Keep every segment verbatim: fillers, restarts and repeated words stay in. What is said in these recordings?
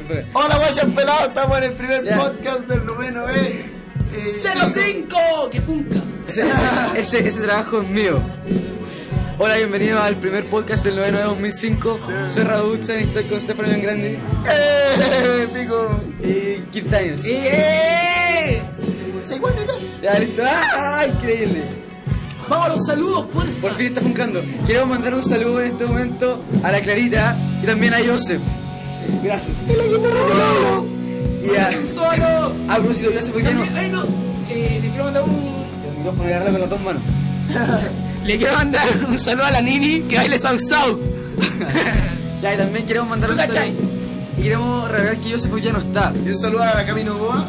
Hola, guayas pelados, estamos en el primer yeah. podcast del noveno E. Eh, ¡cero cinco! ¡Que funca! Ese, ese, ese, ese trabajo es mío. Hola, bienvenidos al primer podcast del noveno E dos mil cinco. Soy Radutzen y estoy con Stefano Grande. ¡Eh! ¡Pico! Y Kirk Daniels. ¡Eh! ¿Se cuenta? Ya, listo. ¡Ah! Increíble. Vamos a los saludos, por Por fin está funcando. Quiero mandar un saludo en este momento a la Clarita y también a Joseph. Gracias. ¡Y la guitarra volando! Y a... ¡Un solo! A Bruce, Joseph, ¿por qué no? Ay, no. Eh, le quiero mandar un... El micrófono, agarrarlo con las dos manos. Le quiero mandar un saludo a la Nini que baile Sau Sau. Ya, y también queremos mandar un saludo. Y queremos revelar que Joseph ya no está. Y un saludo a Camino Boa.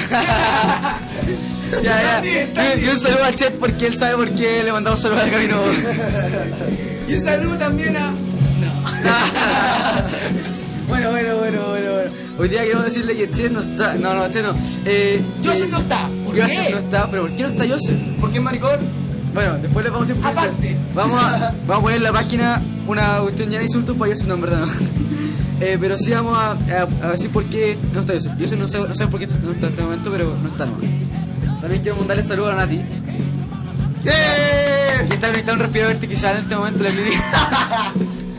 Ya, ya. Y un saludo a Chet porque él sabe por qué le mandamos saludos a Camino Boa. Y un saludo también a... No. Bueno, bueno, bueno, bueno, bueno. Hoy día queremos decirle que Chet no está. No, no, Chet no. Eh, Joseph eh, no está. ¿Por Joseph qué? no está, pero ¿por qué no está Joseph? ¿Por qué maricón? Bueno, después les vamos a decir por qué. Aparte. Vamos a, vamos a poner en la página una cuestión llena de insultos para Joseph, no, en verdad no. Eh, pero sí vamos a, a, a decir por qué no está Joseph. Joseph no sabe, no sabe por qué no está en este momento, pero no está, no. También quiero mandarle saludos a la Nati. ¡Eh! Que está conectado un respirador artificial en este momento en la clínica.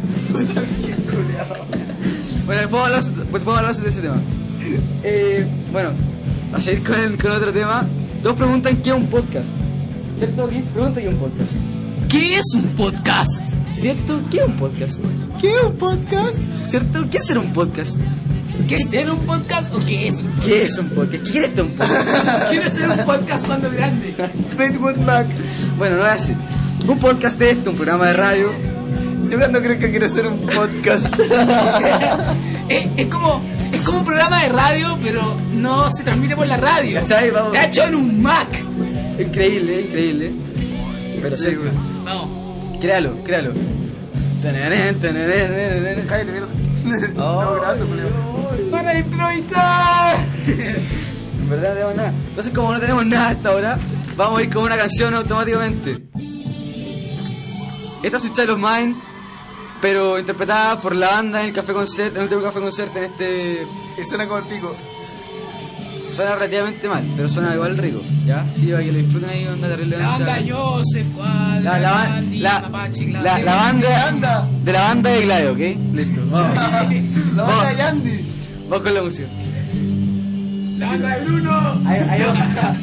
Bueno, después vamos a hablar, pues vamos a hablar de ese tema. Eh, bueno, a seguir con, con otro tema. Todos preguntan qué es un podcast. ¿Cierto? ¿Quién pregunta qué es un podcast? ¿Qué es un podcast? ¿Cierto? ¿Qué es un podcast? ¿Qué es un podcast? ¿Cierto? ¿Qué es ser un podcast? ¿Qué es ser un podcast o qué es un podcast? ¿Qué es un podcast? ¿Qué quieres tú un podcast? Quiero ser un podcast cuando grande. Fleetwood Mac. Bueno, no es así. Un podcast es esto, un programa de radio. Yo cuando creo que quiero hacer un podcast. es, es como es como un programa de radio, pero no se transmite por la radio. ¿Cachai? Vamos. Está hecho en un Mac. Increíble, increíble. Pero sí, güey. Vamos. Créalo, créalo. Cállate, mierda. Oh, no, gracias, Julio. ¡Para improvisar! En verdad no tenemos nada. Entonces, como no tenemos nada hasta ahora, vamos a ir con una canción automáticamente. Esta es Sweet Child of Mine, pero interpretada por la banda en el Café Concert, en el último Café Concert en este... Y suena como el pico. Suena relativamente mal, pero suena igual rico, ¿ya? Sí, para que lo disfruten ahí, onda terrible. La banda Joseph, Cuadra, La, la, Gandhi, la, Mapache, la, Gladio. la banda Anda. de la banda de Gladio, ¿ok? Listo, vamos. La banda de Yandy. Vamos con la música. La banda de Bruno. Ahí, ahí va.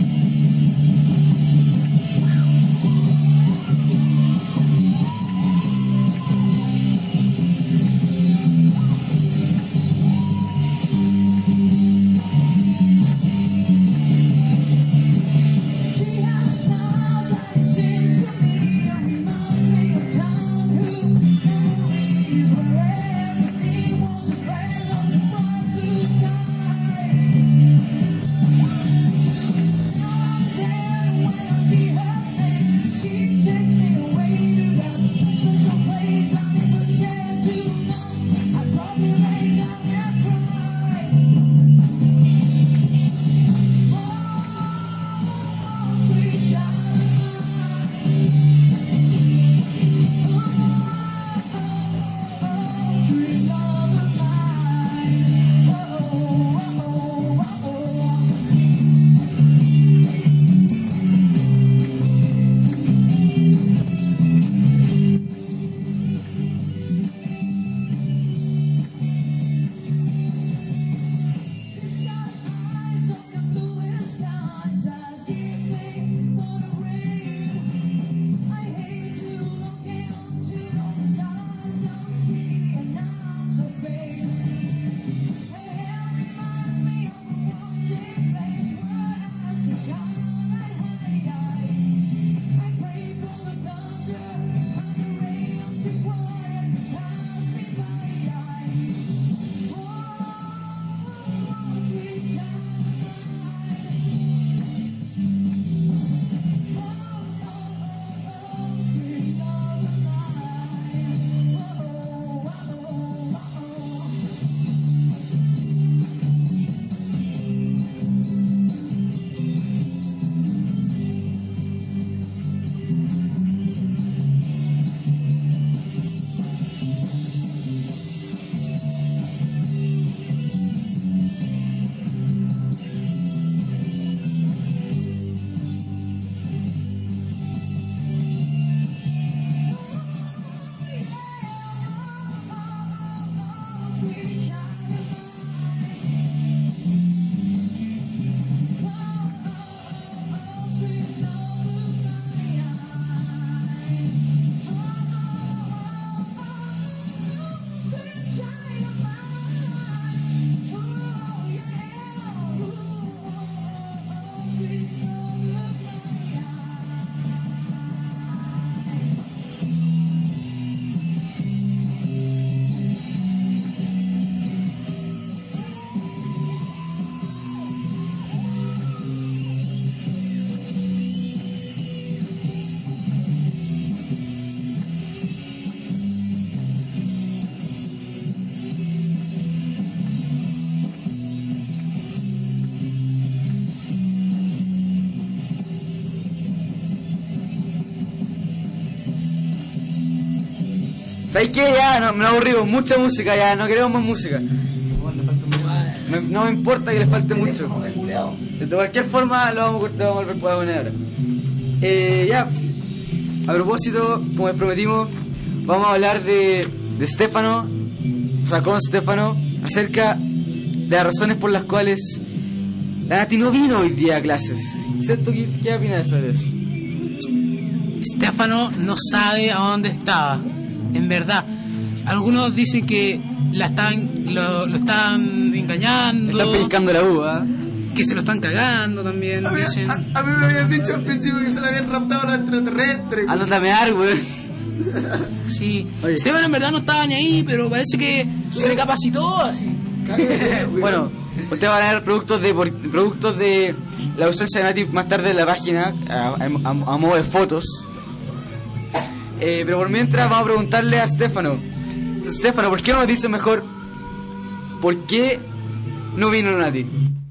¿Sabes qué? Ya, no, me aburrimos, mucha música, ya, no queremos más música. Me, no me importa que les falte mucho. De cualquier forma, lo vamos, lo vamos a volver a poner ahora. Eh, ya, a propósito, como les prometimos, vamos a hablar de, de Stefano, o sea, con Stefano, acerca de las razones por las cuales la Nati no vino hoy día a clases. ¿Cierto? ¿Qué, qué opinas sobre eso? Stefano no sabe a dónde estaba, en verdad. Algunos dicen que la están, lo, lo están engañando. Están pellizcando la uva. Que se lo están cagando también, A mí, dicen. a, a mí me habían dicho al principio que se le habían raptado a los extraterrestres. Ándate a mear, weón. Sí. Oye. Stefano en verdad no estaba ni ahí, pero parece que recapacitó así. Bueno, ustedes van a ver productos de por- productos de la ausencia de Nati más tarde en la página, a, a- a modo de fotos. Eh, pero por mientras vamos a preguntarle a Stefano. Stefano, ¿por qué no nos dice mejor por qué no vino Nati?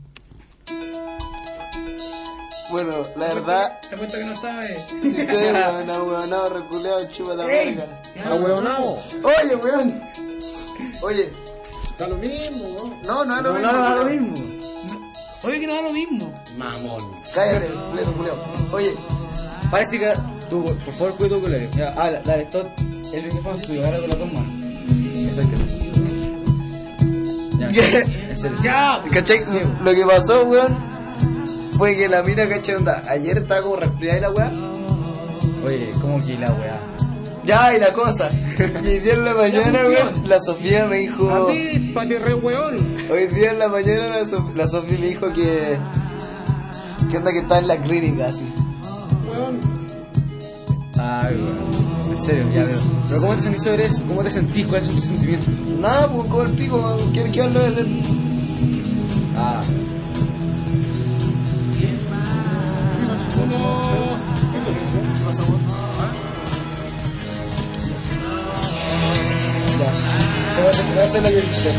Bueno, la verdad, Te apuesto que no sabe. si ustedes han ahueonado, reculeado, chupa la verga. ¡Ahueonao! Oye, weón. Oye, Está lo mismo, ¿no? no, no es lo No, mismo. no, no, lo culiao. mismo. Obvio que no da lo mismo. Mamón. Cállate, fleto, culiao. Oye, Parece que tú, por favor, cuida tu colegio. Ya, ah, la- dale, esto, el micrófono es tuyo, agarra con las dos manos. Acércate. Ya, ¿Qué? en serio. Ya, ¿cachai? Lo que pasó, weón, fue que la mina, ¿cachai? Onda, ayer estaba como resfriada y la weá. Oye, ¿cómo que la weá? Ya, y la cosa. Y hoy día en la mañana, weón, la Sofía me dijo. Avíspate, re weón. Hoy día en la mañana la, Sof- la Sofía me dijo que. Que onda que está en la clínica, así. Weón. Ay, weón. En serio, ya veo. Pero ¿cómo te sentís sobre eso? ¿Cómo te sentís? ¿Cuáles son tus sentimientos? Nada, pues con el pico, weón. ¿Qué, qué onda de hacer? Ah, ya. Se va a hacer- va a hacer la violita.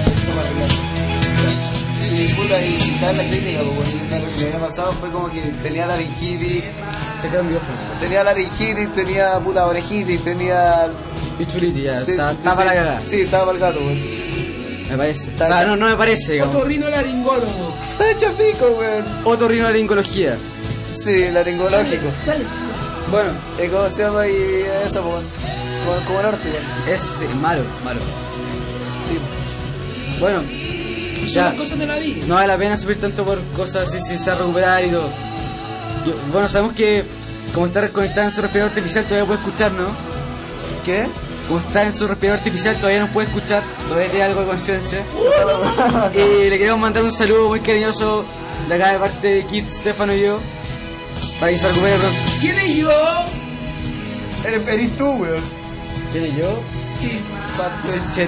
Y puta, y estaba en la clínica, pues, weón. Y lo que me había pasado fue como que tenía laringitis, Se queda un micrófono. tenía laringitis, tenía puta orejitis, tenía. Pichuriti, ya. te- Está, te- está para la cagada. Sí, estaba para el gato, weón. Me parece. O sea, no, no me parece, digamos. otorrinolaringólogo. Está hecho pico, weón. Otorrinolaringología. Sí, laringológico. Bueno, ¿Y cómo se llama? Y eso, pues, weón. Se llama como norte, weón. es sí, malo, malo. Sí. Bueno, Son ya. las cosas de la vida. No vale la pena sufrir tanto por cosas así sin saber recuperar y todo. Yo- bueno, sabemos que como está conectada en su respirador artificial todavía puede escuchar, ¿no? ¿Qué? Como está en su respirador artificial todavía no puede escuchar, todavía tiene algo de conciencia. Y le queremos mandar un saludo muy cariñoso de acá de parte de Kit, Stefano y yo, para que se recupere pronto. ¿Quién es yo? Eres, eres tú, weón. ¿Quién es yo? Sí. Yo soy Chet.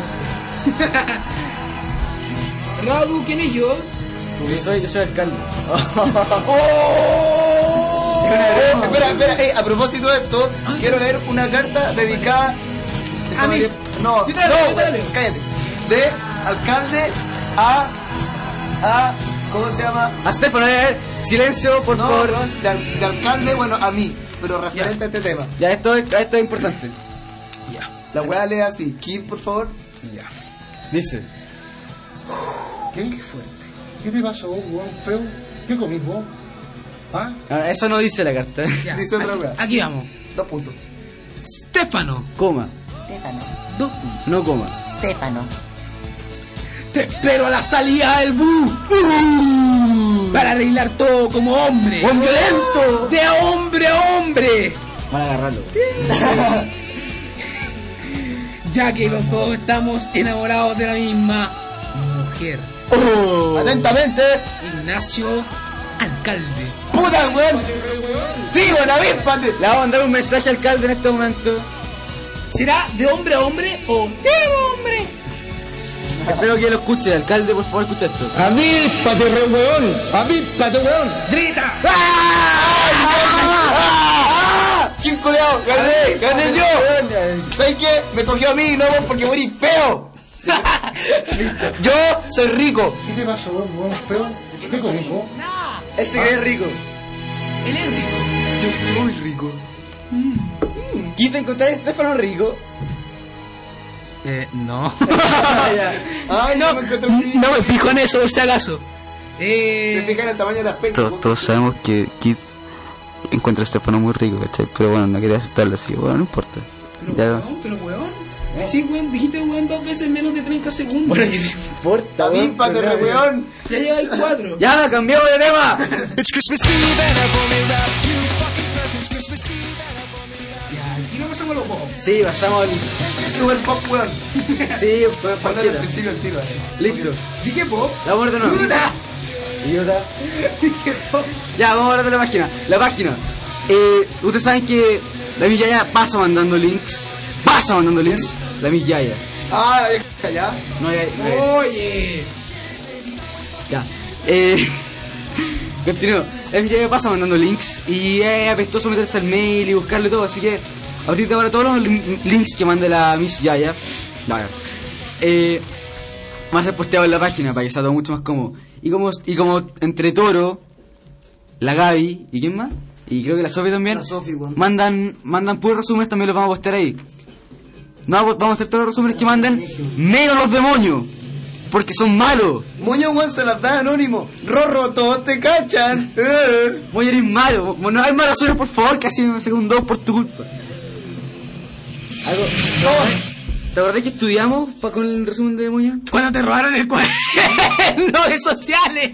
Radu, ¿quién es yo? Yo soy, yo soy alcalde. Eh, espera, espera, eh, a propósito de esto, quiero leer una carta dedicada A mí. No, Yo te la leo, no, yo te la weón, leo. cállate. De alcalde a. a. ¿Cómo se llama? A Stefano, a ver, silencio, por No, favor. weón, de, al- de alcalde, bueno, a mí, pero referente a este tema. Ya, esto es, esto es importante. Ya. La weá lee así, Kid, por favor. Ya. Dice. ¿Qué? Qué fuerte. ¿Qué te pasó, weón? Feo. ¿Qué comís vos? ¿Ah? Ah, eso no dice la carta. Ya. Dice otra Aquí- weá. Aquí vamos. Dos puntos. Stefano. Coma, Stefano, Dos. no coma. Stefano, Te espero a la salida del bus. Uh, para arreglar todo como hombre. ¡Buen violento! De hombre a hombre. Van a agarrarlo. Ya que los dos estamos enamorados de la misma mujer. Atentamente. Ignacio Alcalde. ¡Puta, weón! ¡Sí, weón, avíspate! Le vamos a mandar un mensaje al alcalde en este momento. ¿Será de hombre a hombre o de hombre? Espero que lo escuche, alcalde, por favor, escucha esto. ¡Avíspate, re weón! ¡Avíspate, weón! ¡Grita! ¡Ah! ¿Quién coleado? ¡Gané! ¡Gané yo! ¿Sabes qué? Me cogió a mí, no vos, porque morí feo. Yo soy rico. ¿Qué te pasó, weón? Feo. ¿Qué comís vos? Él se cree rico. Él es rico. Yo soy rico. ¿Quién te encontrás a Stefano rico? Eh, no. Ay, no, me encontré un No me fijo en eso por si acaso. Se Eh, fija en el tamaño del aspecto. Todos, todos sabemos que Kid encuentra a Stefano muy rico, ¿cachai? Pero bueno, no quería aceptarlo así, bueno, no importa. pero Ya, weón, pero weón. Sí, weón, dijiste weón dos veces en menos de treinta segundos. Bueno, ¿qué te importa, David, weón? pate re weón. Ya lleváis cuatro. Ya, cambiamos de tema. Ya, aquí no pasamos los juegos. Sí, pasamos al... Super pop weón. Sí, fue Mándale al partida. principio el tiro así. Listo. Dije pop. La vamos a ver de nuevo. Puta. Idiota. Dije pop. Ya, vamos a hablar de la página. La página. Eh, ustedes saben que la Miss Yaya pasa mandando links. Pasa mandando links. La Miss Yaya. Ah, la vieja ya. No hay. No hay- Oye. Ya. Eh. Continúo. La Miss Yaya pasa mandando links. Y es apestoso meterse al mail y buscarle todo. Así que, a partir de ahora, todos los lin- links que mande la Miss Yaya. Vaya. Eh. Van a ser posteados en la página para que sea todo mucho más cómodo. Y como, y como entre Toro, la Gaby y quién más, y creo que la Sofi también, La Sofi, weón. mandan, mandan puros resúmenes, también los vamos a postear ahí. No, vamos a hacer todos los resúmenes que manden, menos los demonios, porque son malos. Moño weón se las da anónimo. Rorro, todos te cachan. Eh. Voy a ir malo, no hay malas suerte, por favor, que así me saqué un dos por tu culpa. Algo. ¿Te acordás que estudiamos pa con el resumen de demonios? Cuando te robaron el cuaderno de sociales.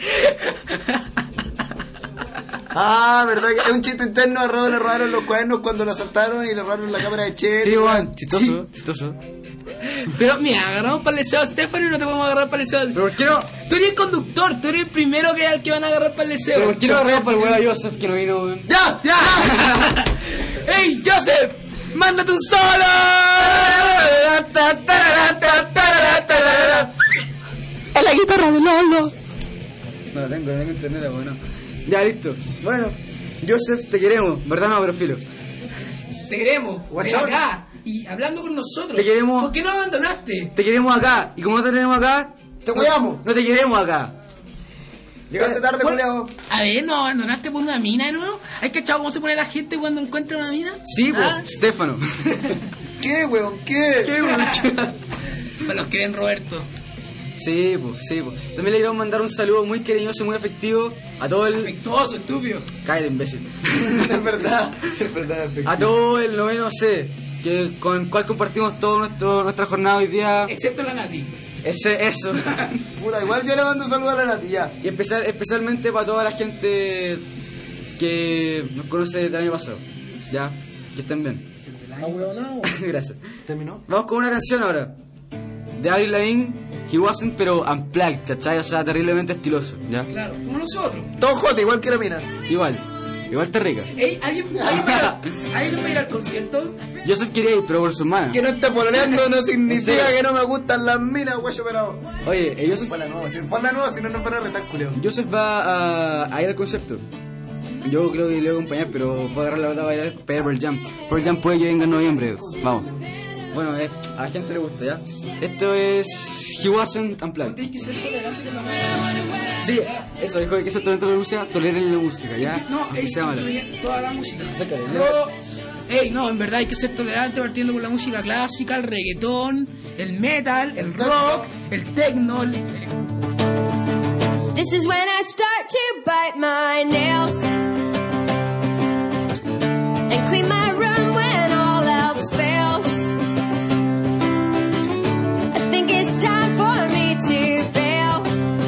Ah, verdad que es un chiste interno. A Rodo le robaron los cuadernos cuando lo asaltaron y le robaron la cámara de Che. Sí, weón, chistoso, chistoso. Pero mira, agarramos para el deseo a Stefano y no te podemos agarrar para el deseo. Pero ¿por qué no? Tú eres el conductor, tú eres el primero que al que van a agarrar para el deseo. Pero ¿por qué no agarramos para el huevo a Joseph que no vino, weón? ¡Ya! ¡Ya! ¡Ey, Joseph! ¡Mándate un solo! ¡Es la guitarra de Lolo! No la tengo, no tengo internet, bueno. Ya, listo. Bueno, Joseph, te queremos. ¿Verdad no, pero filo? Te queremos. Ven Guachón. acá. Y hablando con nosotros. Te queremos. ¿Por qué no abandonaste? Te queremos acá. Y como no te tenemos acá, Te cuidamos. no te queremos acá. Llegaste tarde, Bueno, culiao. a ver, ¿nos abandonaste por una mina de nuevo? ¿Hay cachado cómo se pone la gente cuando encuentra una mina? Sí, pues, ¿Ah? Stefano. ¿Qué, weón? ¿Qué? ¿Qué, weón? Para los que ven Roberto. Sí, pues, sí, pues. También le queremos mandar un saludo muy cariñoso y muy afectivo a todo el... Afectuoso, estúpido. Cállate, imbécil. Es verdad. Es verdad, A todo el noveno C, que con el cual compartimos toda nuestra jornada hoy día. Excepto la Nati. Ese, eso. Puta, igual yo le mando un saludo a la Nati, ya. Y especial, especialmente para toda la gente que nos conoce desde el año pasado. Ya, que estén bien. Ah, huevonao. Gracias. ¿Terminó? Vamos con una canción ahora. De Avril Lavigne, He Wasn't, pero unplugged, ¿cachai? O sea, terriblemente estiloso, ¿ya? Claro, como nosotros. Todo jote, igual que la mina. Igual, igual te rica. Ey, ¿alguien, alguien, va a ir al- ¿alguien va a ir al concierto? Joseph quería ir, pero por su hermana. Que no esté pololeando no significa serio? que no me gustan las minas, guayo pelado. Oye, eh, Joseph, Fue la nueva, si fue la nueva, si no nos van a retar, culeo. Joseph va a, a ir al concierto. Yo creo que le voy a acompañar, pero voy a agarrar la bata a bailar para Pearl Jam. Pearl Jam puede que venga en noviembre. Vamos. Bueno, eh, a la gente le gusta, ¿ya? Esto es He Wasn't Unplugged. Tienes que ser tolerante con la música. Sí, eso, dijo que ser tolerante con la música, toleren la música, ¿ya? No, Aunque ey, sea mala. toda la música. Acércate, No, ey, no, en verdad hay que ser tolerante partiendo con la música clásica, el reggaetón, el metal, el rock, el techno, el... This is when I start to bite my nails and clean my room when all else fails. I think it's time for me to bail.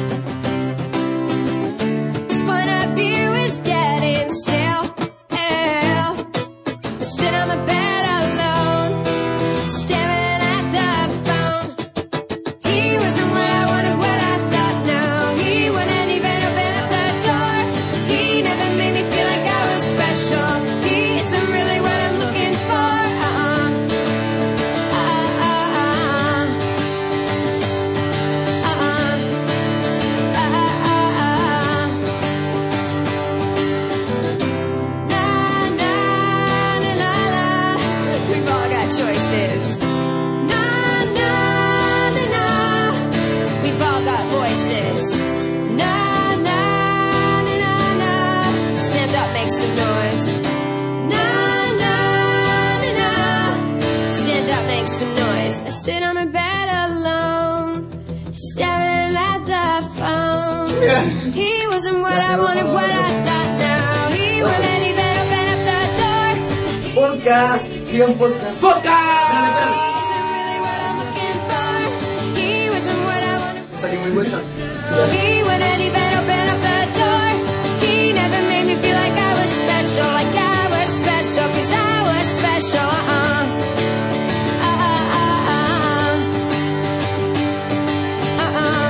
This point of view is getting stale. I sit on my bed alone, staring at the phone. He wasn't what I wanted, what I thought. No, he wouldn't even open up the door. He never made me feel like He wasn't what I wanted, what I thought now. He wouldn't even open up the door. Podcast. Digan podcast. ¡Podcast! Isn't really what I'm looking for. He wasn't what I wanted. Salí muy guacha. He wouldn't even open up the door. He never made me feel like I was special, like I was special, cause I was special. Uh-uh. Uh-uh, uh-uh. Uh-uh.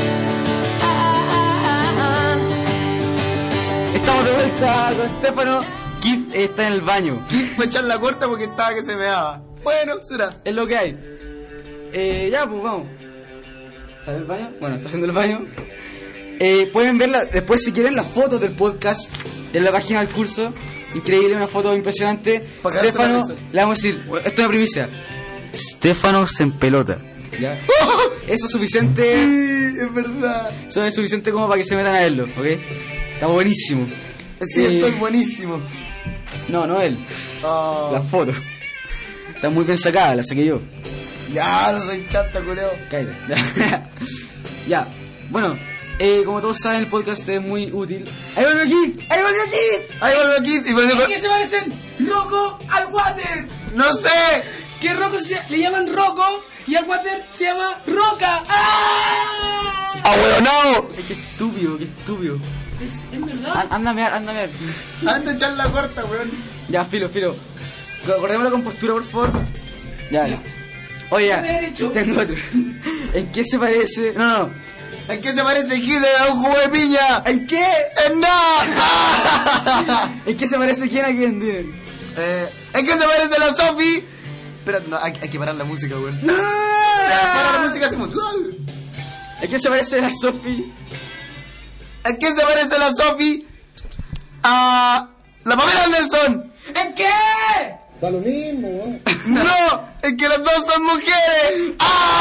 Uh-uh, uh-uh. Estamos de vuelta con Stefano. Kid está en el baño. Fue echar la corta porque estaba que se me daba. Bueno, será. Es lo que hay. Eh, ya, pues vamos. ¿Sale el baño? Bueno, está haciendo el baño. Eh, pueden verla después si quieren las fotos del podcast en la página del curso. Increíble, una foto impresionante. Para cagarse Stefano, la risa. le vamos a decir, esto es una primicia. Stefano se empelota. ¿Ya? Eso es suficiente. Sí, es verdad. Eso es suficiente como para que se metan a verlo, ¿ok? Está buenísimo. Sí, Eh, estoy buenísimo. No, no él. Oh. La foto. Está muy bien sacada, la saqué yo. Ya, no soy chanta, culeo. Cállate. Ya. Bueno, eh, como todos saben, el podcast es muy útil. ¡Ahí volvió aquí! ¡Ahí volvió aquí! Ahí volvió aquí y volvió ¿Qué se parecen Rocco al Water? ¡No sé! Que Rocco se, le llaman Rocco y al Water se llama Roca. ¡Ah! ¡Ahueonao! Ay, qué estúpido, qué estúpido. Es, es verdad. Á- Anda a mear, anda a mear. Anda a echar la corta, weón. Ya, filo, filo. Acordemos la compostura, por favor. Ya, Ya. listo. Oye, ya. Derecho. Tengo otro. ¿En qué se parece? No, no. ¿En qué se parece Hitler a un jugo de piña? ¿En qué? ¡En nada! ¿En qué se parece quién a quién? Dime. eh, ¿En qué se parece la Sofi? Espera, no, hay, hay que parar la música, weón. ¡No! Para la música hacemos. ¿En qué se parece la Sofi? ¿En qué se parece la Sofi? A la Pamela Anderson. ¿En qué? Da lo mismo, weón. No, es que las dos son mujeres.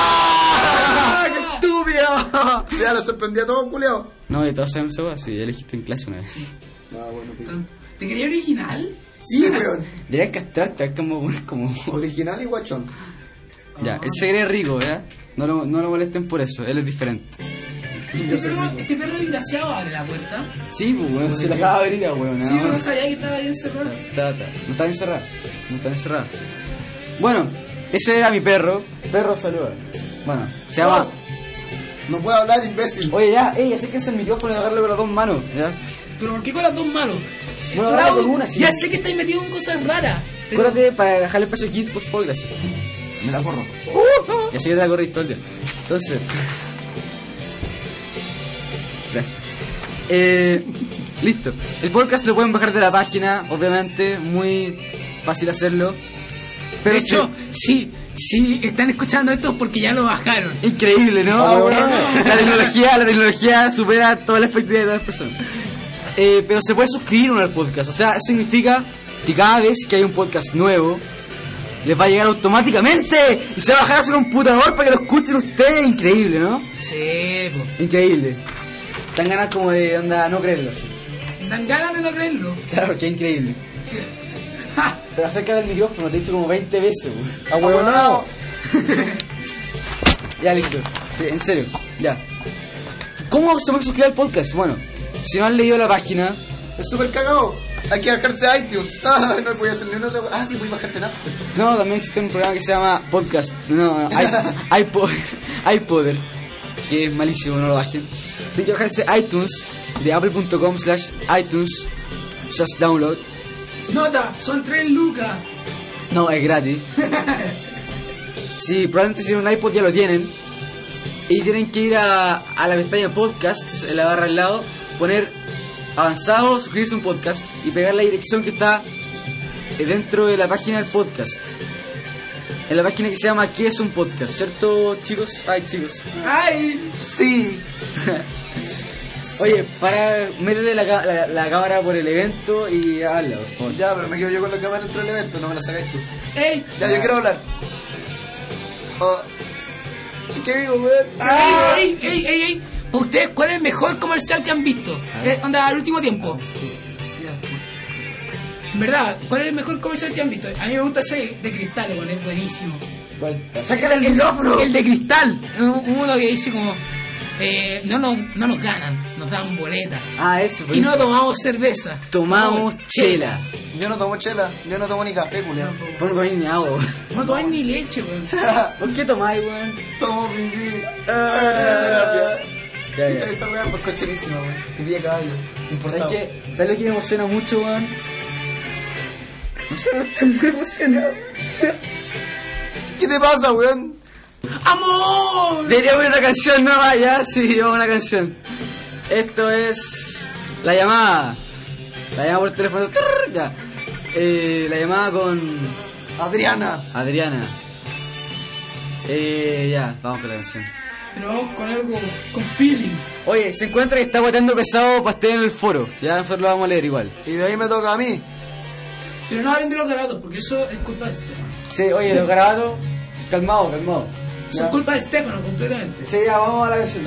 ¡Ah! ¡Qué estúpido! Ya lo sorprendí a todos, culeo. No, de todas sabemos eso, sí, ya elegiste en clase una vez. Ah, bueno, pico. ¿Te quería original? Sí, weón. Deberían castrarte, es como, como... Original y guachón. Ya, él se cree rico, ¿verdad? No lo, no lo molesten por eso, él es diferente. Este perro, este perro desgraciado abre la puerta. Sí, pues, weón, se la acaba de abrir, weón. Sí, pero no sabía que estaba ahí encerrado. Está, está. No está encerrado. No está encerrado. Bueno, ese era mi perro. Perro, saluda. Bueno, se llama... No puedo hablar, imbécil. Oye, ya, ey, acérquese el micrófono y agarrarlo con las dos manos, ¿ya? ¿Pero por qué con las dos manos? Bueno, agárralo Raúl, con una, sí. ya sé que estáis metido en cosas raras. Pero... Acuérdate para dejarle espacio a Kids, por favor, gracias. Me la corro. Y así que te la corrí todo el día. Entonces... Gracias. Eh, listo. El podcast lo pueden bajar de la página, obviamente, muy fácil hacerlo. Pero de hecho, sí, sí, sí, están escuchando esto porque ya lo bajaron. increíble, ¿no? Ah, bueno. La tecnología, la tecnología supera toda la expectativa de todas las personas. Eh, pero se puede suscribir uno al podcast. O sea, eso significa que cada vez que hay un podcast nuevo, les va a llegar automáticamente y se va a bajar a su computador para que lo escuchen ustedes. Increíble, ¿no? Sí, po. Increíble. Dan ganas como de onda, no creerlo. Así. Dan ganas de no creerlo. Claro, que increíble. ¡Ja! Pero acerca del micrófono, te he dicho como veinte veces. ¡A huevonao! Ya, listo. Sí, en serio, ya. ¿Cómo se puede suscribir al podcast? Bueno, si no han leído la página, Es súper cagado. Hay que bajarse a iTunes. Ah, no voy a hacer ni una otra. Ah, sí, voy a bajarte nada. no, también existe un programa que se llama Podcast. No, no, i- iPod, iPodder, que es malísimo, no lo bajen. Tienen que bajarse iTunes de apple punto com slash iTunes slash download. Nota, son tres lucas. No, es gratis. Sí, probablemente si tienen un iPod ya lo tienen. Y tienen que ir a, a la pestaña Podcasts, en la barra al lado, poner avanzado, suscribirse a un podcast y pegar la dirección que está dentro de la página del podcast. En la página que se llama ¿Qué es un podcast? ¿Cierto, chicos? Ay, chicos. ¡Ay! Sí. Oye, para, métete la, ca- la, la cámara por el evento y habla, por favor. Ya, pero me quedo yo con la cámara dentro del evento. No me la sacáis tú. ¡Ey! Ya, yo quiero hablar. Oh. ¿Qué digo, weón? ¡Ey, ey, ey, ey! ¿Para ustedes cuál es el mejor comercial que han visto? Eh, onda, al último tiempo. En verdad, ¿cuál es el mejor comercial que han visto? A mí me gusta ese de cristal, weón, es buenísimo. ¿Cuál? ¡Sácale el micrófono! El de cristal, uno que dice como... eh, no, nos, no nos ganan, nos dan boletas. Ah, eso, por Y eso. no tomamos cerveza. Tomamos chela. Yo no tomo chela, yo no tomo ni café, culiao. Vos no tomás ni agua, weón. No tomáis ni leche, weón. ¿Por qué tomáis, weón? Tomo pipí. Ah. Ya, Escucha ya. esa weá, pues cocherísima, weón. Pipí de caballo. ¿Sabes Importado. qué? ¿Sabes lo que me emociona mucho, weón? No sé, no estoy muy emocionado. ¿Qué te pasa, weón? ¡Amor! Debería poner una canción nueva, ya, sí, vamos a una canción. Esto es la llamada. La llamada por teléfono. Trrr, ya. Eh, la llamada con Adriana. Adriana. Eh, ya, vamos con la canción. Pero vamos con algo, con feeling. Oye, se encuentra que está guateando pesado pastel en el foro. Ya nosotros lo vamos a leer igual. Y de ahí me toca a mí. Pero no hablen de los garabatos, porque eso es culpa de Estefano. Sí, oye, los garabatos. Calmado, calmado. Eso Ya. es culpa de Estefano, completamente. Sí, ya, vamos a la canción.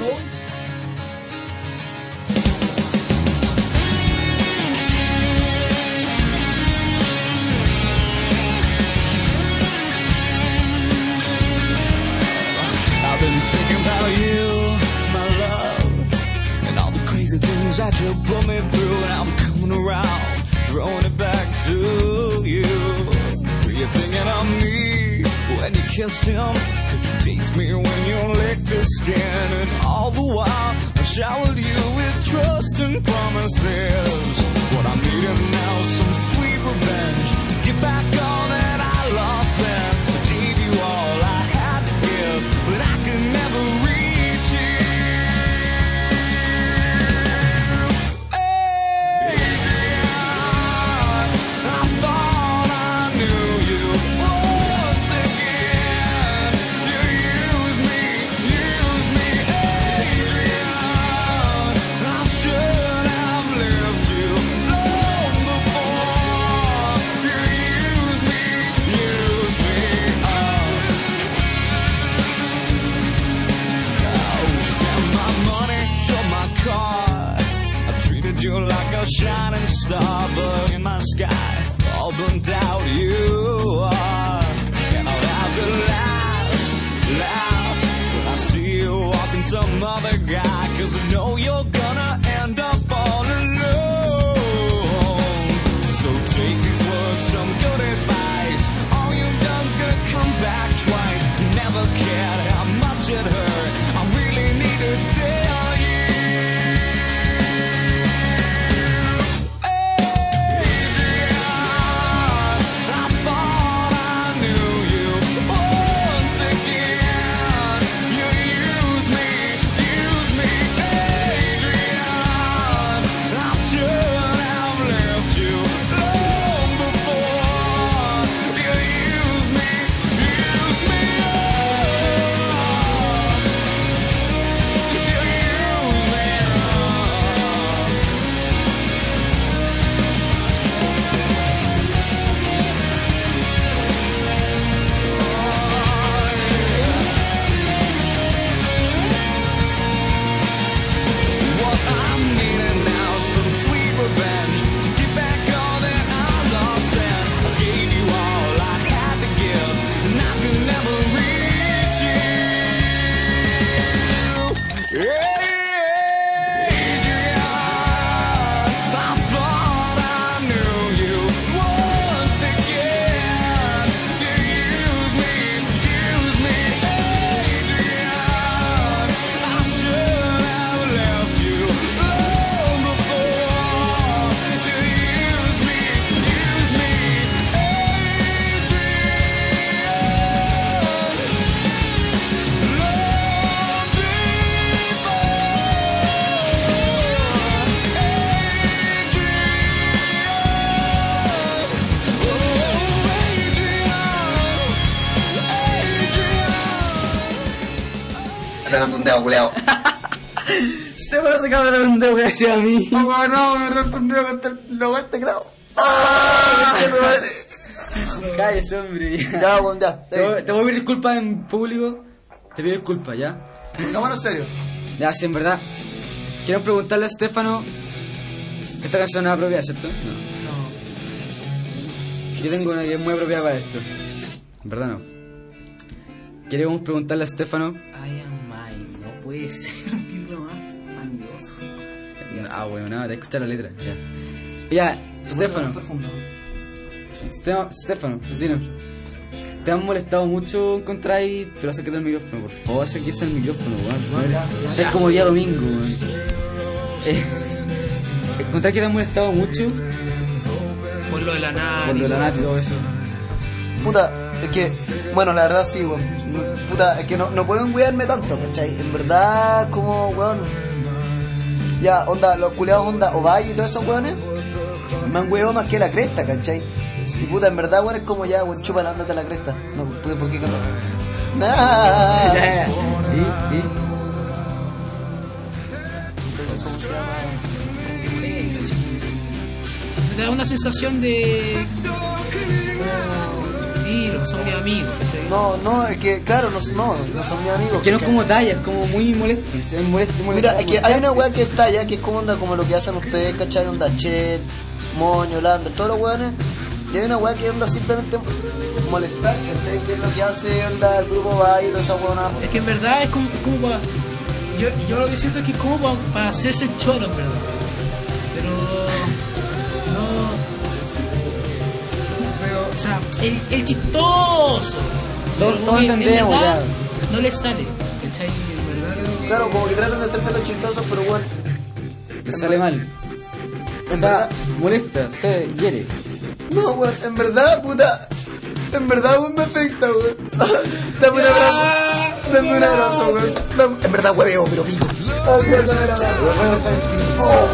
I've been thinking about you, my love, and all the crazy things that you put me through, and I'm coming around, throwing it back to you. Were you thinking of me when you kissed him? Could you taste me when you licked his skin? And all the while, I showered you with trust and promises. What I'm needing now is some sweet revenge to get back all that I lost and I gave you all I had to give, but I could never reach you. Adrian, I thought I knew you. Once again, you use me, use me, Adrian. I should have left you long before. You use me, use me, oh. Spend my money, drove my car. I treated you like a shining star, but in my sky, all burnt out you are. And I'll have to laugh, laugh when I see you walking some other guy, 'cause I know you're gonna end up all alone. So take these words, some good advice. All you've done's gonna come back twice. You never cared how much it hurt. I really need to tell you. Adrian, I thought I knew you. Once again, you use me, use me, Adrian. I should have left you long before. You use me, use me, oh. You use me, what I'm needing now is some sweet revenge to get back all that I lost, and I gave you all I had to give, and I could never reach you. Adrian, I thought I knew you. Once again, you use me, use me, Adrian. I should have left you long before. You use me, use me, Sácate un dedo, culiao. Se me hace cabrón de un dedo que hacía a mí. No, no, me roto un dedo con el logo este grado. Cállese, hombre. Ya, Ya, weón, ya. Te voy, te voy a pedir disculpas en público. Te pido disculpas, ¿ya? Pongámonos serio. Ya, sí, en verdad. Quiero preguntarle a Estefano. Esta canción es apropiada, ¿cierto? No. Yo tengo una que es muy apropiada para esto. En verdad no. Queremos preguntarle a Estefano. Ay, amay, no puede ser, tío. Ya, ah, bueno, nada, te escuchar la letra. Ya, ya Stefano. Profundo. Ste- Stefano, Dino. Te han molestado mucho encontráis, pero acércate al micrófono, por favor, acérquese al micrófono, weón. Es como día domingo, weón. Eh, encontráis que te han molestado mucho Por lo de la nada. por lo de la nata y todo eso. Puta, es que, bueno, la verdad sí, weón. Puta, es que no, no pueden cuidarme tanto, ¿cachai? En verdad, como, weón. Ya, onda, los culiados, onda, Ovalle y todos esos weones, me han weado más que la cresta, ¿cachai? Y puta, en verdad, weón, es como ya, weón, chúpala, ándate a la cresta. No, pude, ¿por qué cambiar? Nah. Ya, ya. ¿Y? ¿Y? Entonces, ¿cómo se llama? Te da una sensación de. Sí, lo son mis amigos, ¿cachai? No, no, es que, claro, no, no, no son mis amigos. Que no es ¿cachai? como talla, es como muy molesto. Es molesto, molesto. Mira, es que hay una weá que está allá, que es como onda, como lo que hacen ustedes, ¿cachai? Onda Chet, Moño, Lander, todos los weones. Y hay una weá que onda simplemente molestar, ¿cachai? Que es lo que hace onda el grupo Valle y toda esa weá. Es que en verdad es como, como para. Yo, yo lo que siento es que es como para, para hacerse el choro, en verdad. Pero. No. Pero, o sea, el, el chistoso. Todos- Pero todos que en entendemos, verdad ya. No le sale, ¿cachai? En verdad creo que. Claro, como que tratan de hacerse los chistosos, pero bueno. Le sale mal. En O sea, verdad, molesta, se hiere. no, weón, en verdad, puta. En verdad, weón, me afecta, weón. Dame un abrazo. Dame un abrazo, weón. Dame- En verdad, hueveo, pero pico. Ah, sí, dame un abrazo. Oh.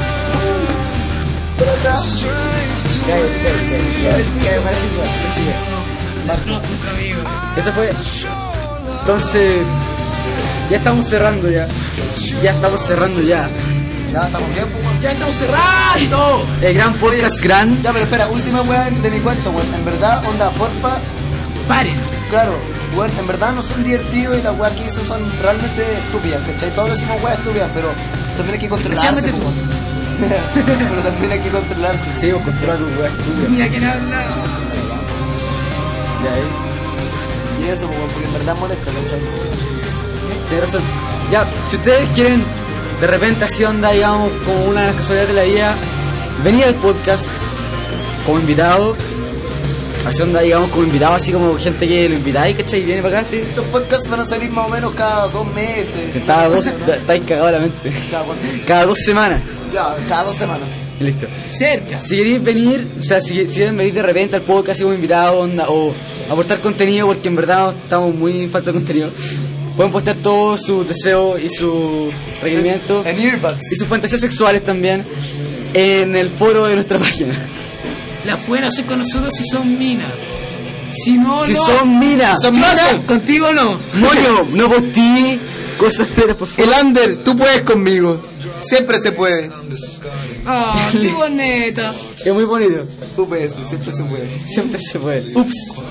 Cállate, cállate, cállate. Cállate, parece igual, parece igual. No, nuestro amigo. Eso fue. Entonces, ya estamos cerrando ya. Ya estamos cerrando ya. Ya, estamos bien, pues, weón. Ya estamos cerrando. El gran podcast gran. Ya, pero espera, última weá de mi cuento, weón. En verdad, onda, porfa. Paren. Claro, weón, en verdad no son divertidos y las weas que dicen son realmente estúpidas, ¿cachai? Todos decimos weas estúpidas, pero también hay que controlarse. Especialmente po, weón. Pero también hay que controlarse. Sí, vos controlar tu weá estúpida. Mira quién habla. Ya ahí. Y eso, po, weón, porque en verdad molesta, ¿cachai? Tienes razón. Ya, si ustedes quieren de repente así onda, digamos, como una de las casualidades de la vida, venir al podcast como invitado. Así onda, digamos, como invitado, así como gente que lo invitáis, ¿cachai? Y viene para acá, sí. Estos podcasts van a salir más o menos cada dos meses. Cada dos, estáis cagados la mente. Cada, cuánto? Cada dos semanas. Ya, cada dos semanas. Y listo. Cerca. Si queréis venir, o sea, si, si quieren venir de repente al podcast así como invitado, onda, o aportar contenido, porque en verdad estamos muy falta de contenido, pueden postear todos sus deseos y sus requerimientos En earbuds. y sus fantasías sexuales también en el foro de nuestra página. Las pueden hacer con nosotros si son minas. Si no, Si no. son minas, Son Yo minas. sé, contigo no. moño, no posteé cosas feas, por favor. El Ander, tú puedes conmigo. Siempre se puede. Ah, qué bonita. Es muy bonito. U P S, siempre se puede. Siempre se puede. Ups.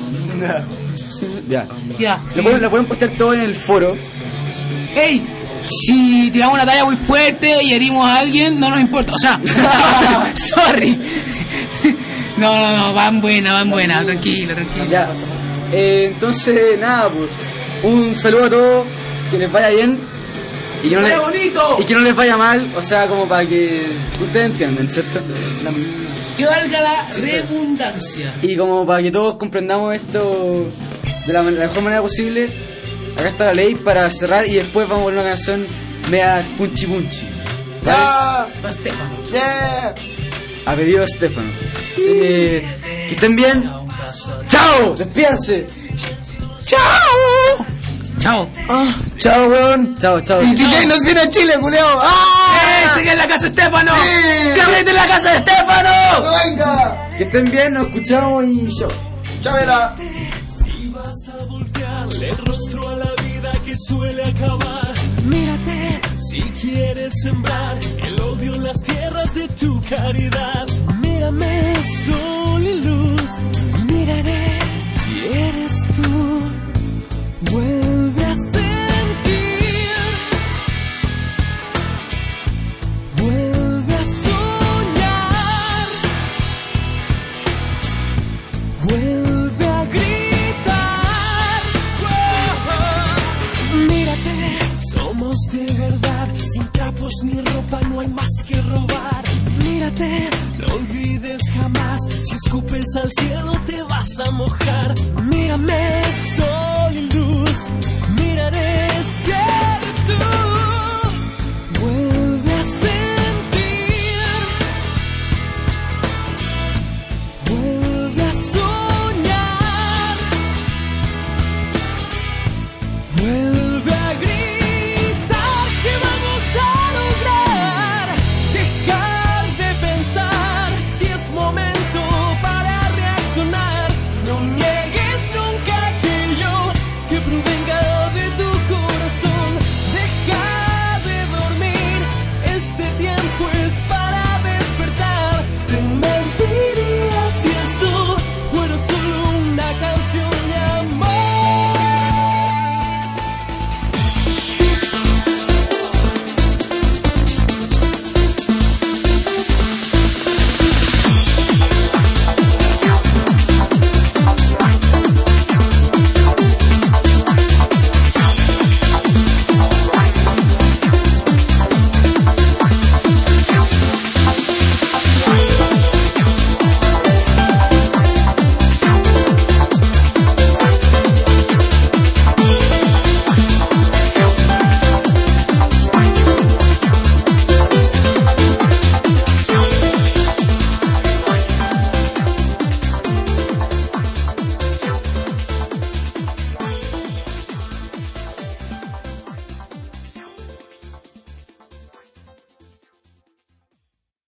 Ya. Ya. Lo pueden, lo pueden postear todo en el foro. Ey, si tiramos una talla muy fuerte y herimos a alguien, no nos importa. O sea, sorry. No, no, no, van buena, van buena. Tranquilo, tranquilo. Ya. Eh, entonces, nada, pues. Un saludo a todos. Que les vaya bien. Y que no, ¡Vaya les, bonito! y que no les vaya mal. O sea, como para que ustedes entiendan, ¿cierto? Que valga la redundancia. Y como para que todos comprendamos esto de la, la mejor manera posible. Acá está la ley para cerrar. Y después vamos a poner una canción mea punchi punchi. ¿Vale? Ya, Va Stefano. yeah. A pedido de Stefano. Así que, que estén bien. ¡Chao! ¡Despídanse! ¡Chao! ¡Chao! Ah, chao, weón. Chao, chao. Y D J nos viene a Chile, culiao. ¡Ah! ¡Eh! ¡Sigue en la casa de Stefano! Sí. ¡Cámbiate en la casa de Stefano! ¡Venga! Que estén bien, nos escuchamos y chao. Chao, Vera. Si vas a voltearle el rostro a la vida que suele acabar, mírate. Si quieres sembrar el odio en las tierras de tu caridad, mírame, sol y luz, miraré si eres tú. Vuelve a sentir, vuelve a soñar, vuelve a gritar. Oh, oh. Mírate, somos de verdad, sin trapos ni ropa culpa no hay más que robar. Mírate, no olvides jamás, si escupes al cielo te vas a mojar. Mírame, sol y luz, mírame, cielo.